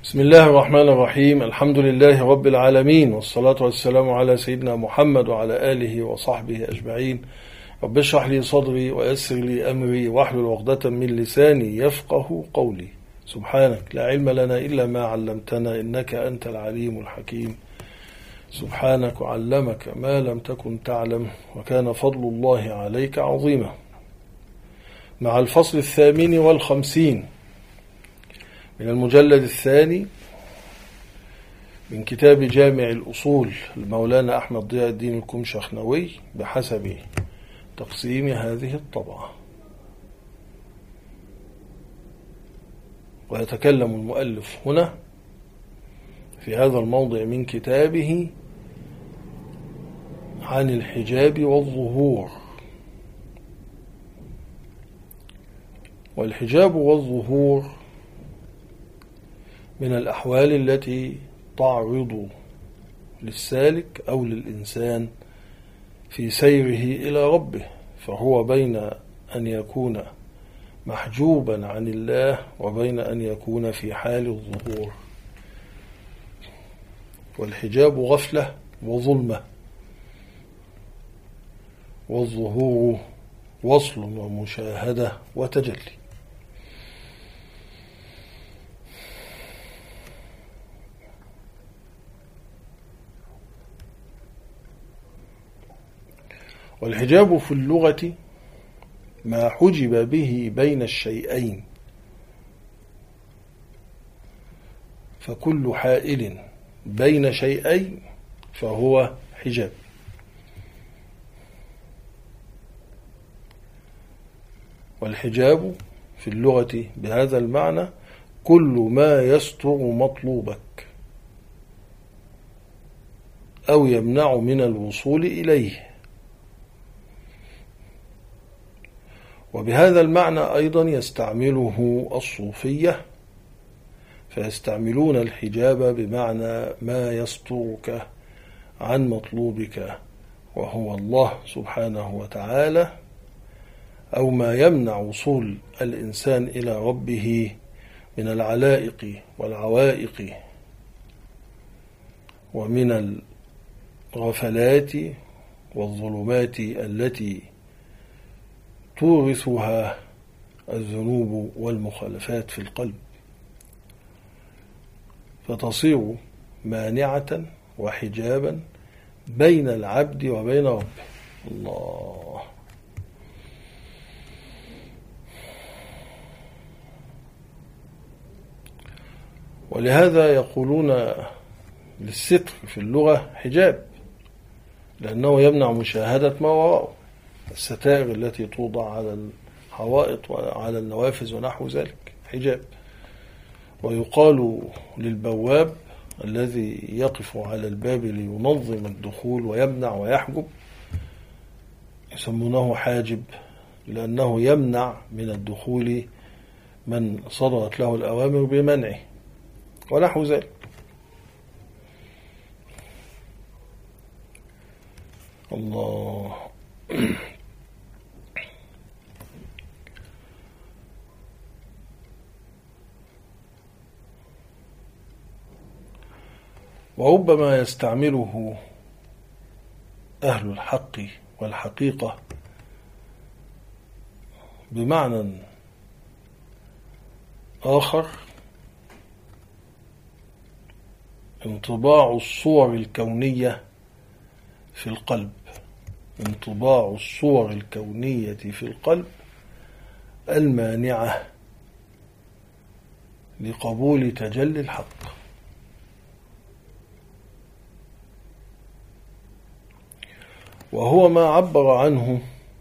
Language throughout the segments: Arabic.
بسم الله الرحمن الرحيم. الحمد لله رب العالمين، والصلاة والسلام على سيدنا محمد وعلى آله وصحبه أجمعين. رب اشرح لي صدري ويسر لي أمري واحلل عقدة من لساني يفقه قولي. سبحانك لا علم لنا إلا ما علمتنا إنك أنت العليم الحكيم. سبحانك وعلمك ما لم تكن تعلم، وكان فضل الله عليك عظيما. مع الفصل 58 من المجلد الثاني من كتاب جامع الأصول المولانا أحمد ضياء الدين الكمشخنوي بحسب تقسيم هذه الطبعة. ويتكلم المؤلف هنا في هذا الموضع من كتابه عن الحجاب والظهور. والحجاب والظهور من الأحوال التي تعرض للسالك أو للإنسان في سيره إلى ربه، فهو بين أن يكون محجوبا عن الله وبين أن يكون في حال الظهور. والحجاب غفلة وظلمة، والظهور وصل ومشاهدة وتجلي. والحجاب في اللغة ما حجب به بين الشيئين، فكل حائل بين شيئين فهو حجاب. والحجاب في اللغة بهذا المعنى كل ما يستر مطلوبك أو يمنع من الوصول إليه. وبهذا المعنى أيضا يستعمله الصوفية، فيستعملون الحجاب بمعنى ما يسترك عن مطلوبك وهو الله سبحانه وتعالى، أو ما يمنع وصول الإنسان إلى ربه من العلائق والعوائق ومن الغفلات والظلمات التي تورثها الذنوب والمخالفات في القلب، فتصير مانعة وحجابا بين العبد وبين ربه. الله. ولهذا يقولون للستر في اللغة حجاب، لأنه يمنع مشاهدة ما وراءه، الستائر التي توضع على الحوائط وعلى النوافذ ونحو ذلك حجاب. ويقال للبواب الذي يقف على الباب لينظم الدخول ويمنع ويحجب، يسمونه حاجب، لأنه يمنع من الدخول من صدرت له الأوامر بمنعه ونحو ذلك. الله. وربما يستعمله أهل الحق والحقيقة بمعنى آخر، انطباع الصور الكونية في القلب. انطباع الصور الكونية في القلب المانعة لقبول تجلي الحق. وهو ما عبر عنه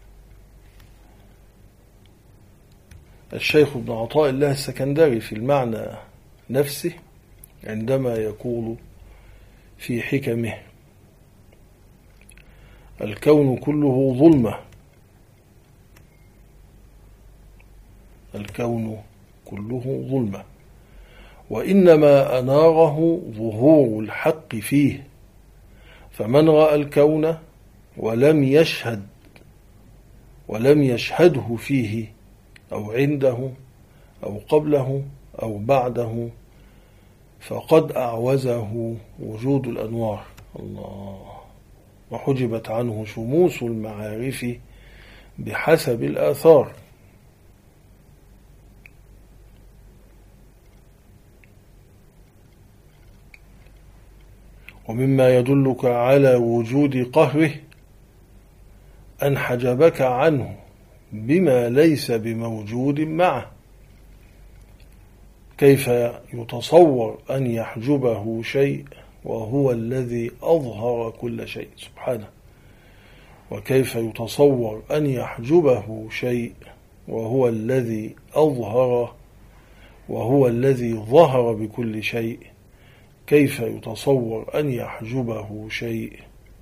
الشيخ ابن عطاء الله السكندري في المعنى نفسه عندما يقول في حكمه: الكون كله ظلمة، الكون كله ظلمة، وإنما أناره ظهور الحق فيه، فمن رأى الكون ولم يشهده فيه أو عنده أو قبله أو بعده فقد أعوزه وجود الأنوار الله، وحجبت عنه شموس المعارف بحسب الآثار. ومما يدلك على وجود قهره أن حجبك عنه بما ليس بموجود معه. كيف يتصور أن يحجبه شيء وهو الذي أظهر كل شيء سبحانه؟ وكيف يتصور أن يحجبه شيء وهو الذي أظهر وهو الذي ظهر بكل شيء؟ كيف يتصور أن يحجبه شيء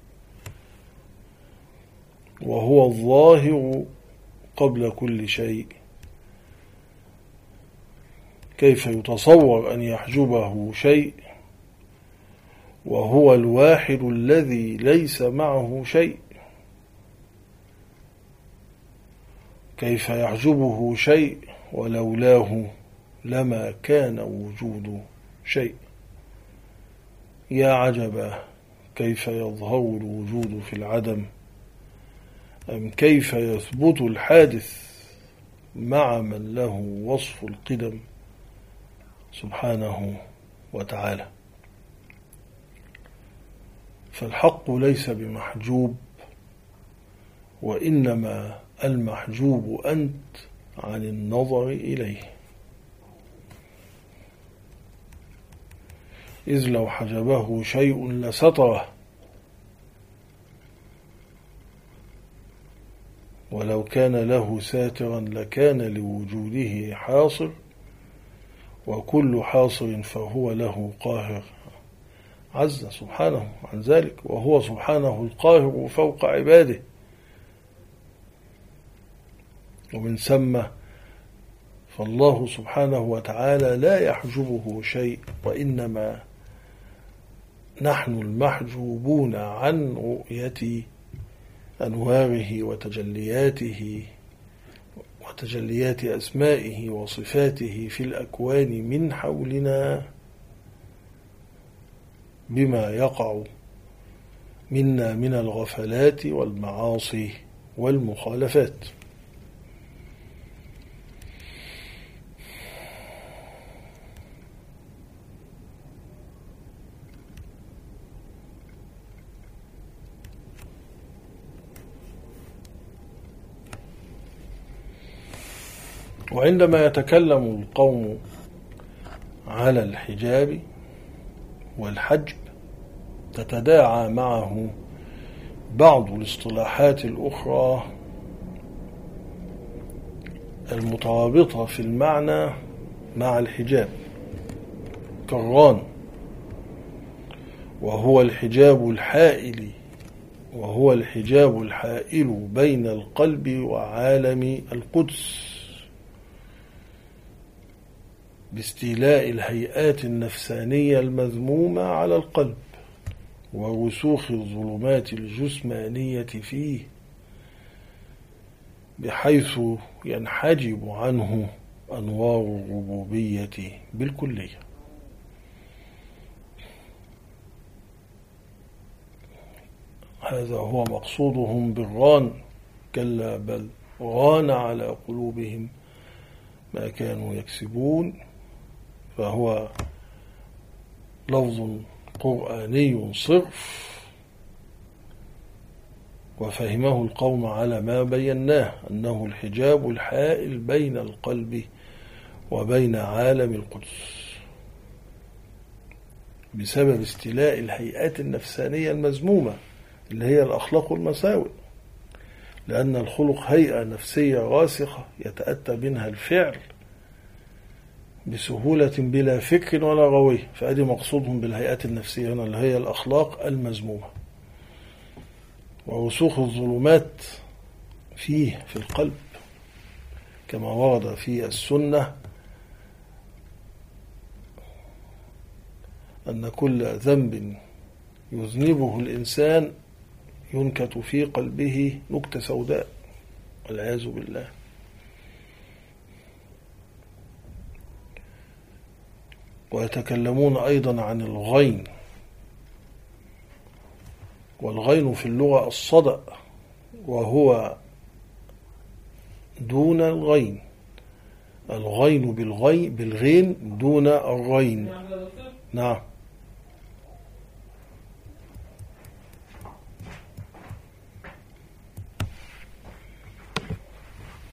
وهو الظاهر قبل كل شيء؟ كيف يتصور أن يحجبه شيء وهو الواحد الذي ليس معه شيء؟ كيف يحجبه شيء ولولاه لما كان وجود شيء؟ يا عجبا، كيف يظهر الوجود في العدم؟ أم كيف يثبت الحادث مع من له وصف القدم سبحانه وتعالى؟ فالحق ليس بمحجوب، وإنما المحجوب أنت عن النظر إليه. إذ لو حجبه شيء لستره، ولو كان له ساترا لكان لوجوده حاصر، وكل حاصر فهو له قاهر. عز سبحانه عن ذلك، وهو سبحانه القاهر فوق عباده. ومن ثم فالله سبحانه وتعالى لا يحجبه شيء، وإنما نحن المحجوبون عن رؤية أنواره وتجلياته وتجليات أسمائه وصفاته في الأكوان من حولنا، بما يقع منا من الغفلات والمعاصي والمخالفات. وعندما يتكلم القوم على الحجاب والحجب تتداعى معه بعض الاصطلاحات الأخرى المترابطة في المعنى مع الحجاب، كالران، وهو الحجاب الحائل بين القلب وعالم القدس، باستيلاء الهيئات النفسانية المذمومة على القلب ورسوخ الظلمات الجسمانية فيه، بحيث ينحجب عنه أنوار الربوبية بالكلية. هذا هو مقصودهم بالران، كلا بل ران على قلوبهم ما كانوا يكسبون. فهو لفظ قرآني صرف، وفهمه القوم على ما بيناه، أنه الحجاب الحائل بين القلب وبين عالم القدس بسبب استيلاء الهيئات النفسانية المذمومة اللي هي الأخلاق والمساوئ، لأن الخلق هيئة نفسية راسخة يتأتى منها الفعل بسهولة بلا فكر ولا روية. فأدي مقصودهم بالهيئات النفسية هنا اللي هي الأخلاق المذمومة، ورسوخ الظلمات فيه في القلب، كما ورد في السنة أن كل ذنب يذنبه الإنسان ينكت في قلبه نكتة سوداء والعياذ بالله. ويتكلمون أيضا عن الغين، والغين في اللغة الصدأ وهو دون الغين، الغين بالغين دون الغين. نعم.